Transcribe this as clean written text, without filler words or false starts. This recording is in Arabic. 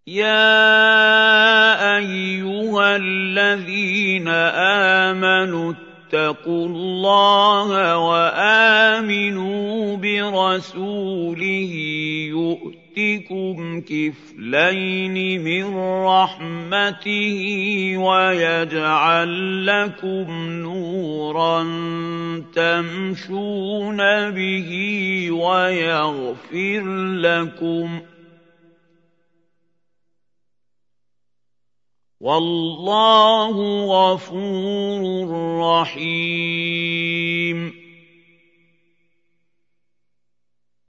يَا أَيُّهَا الَّذِينَ آمَنُوا اتَّقُوا اللَّهَ وَآمِنُوا بِرَسُولِهِ يُؤْتِكُمْ كِفْلَيْنِ مِن رَّحْمَتِهِ وَيَجْعَل لَّكُمْ نُورًا تَمْشُونَ بِهِ وَيَغْفِرْ لَكُمْ ۚ وَاللَّهُ غَفُورٌ رَّحِيمٌ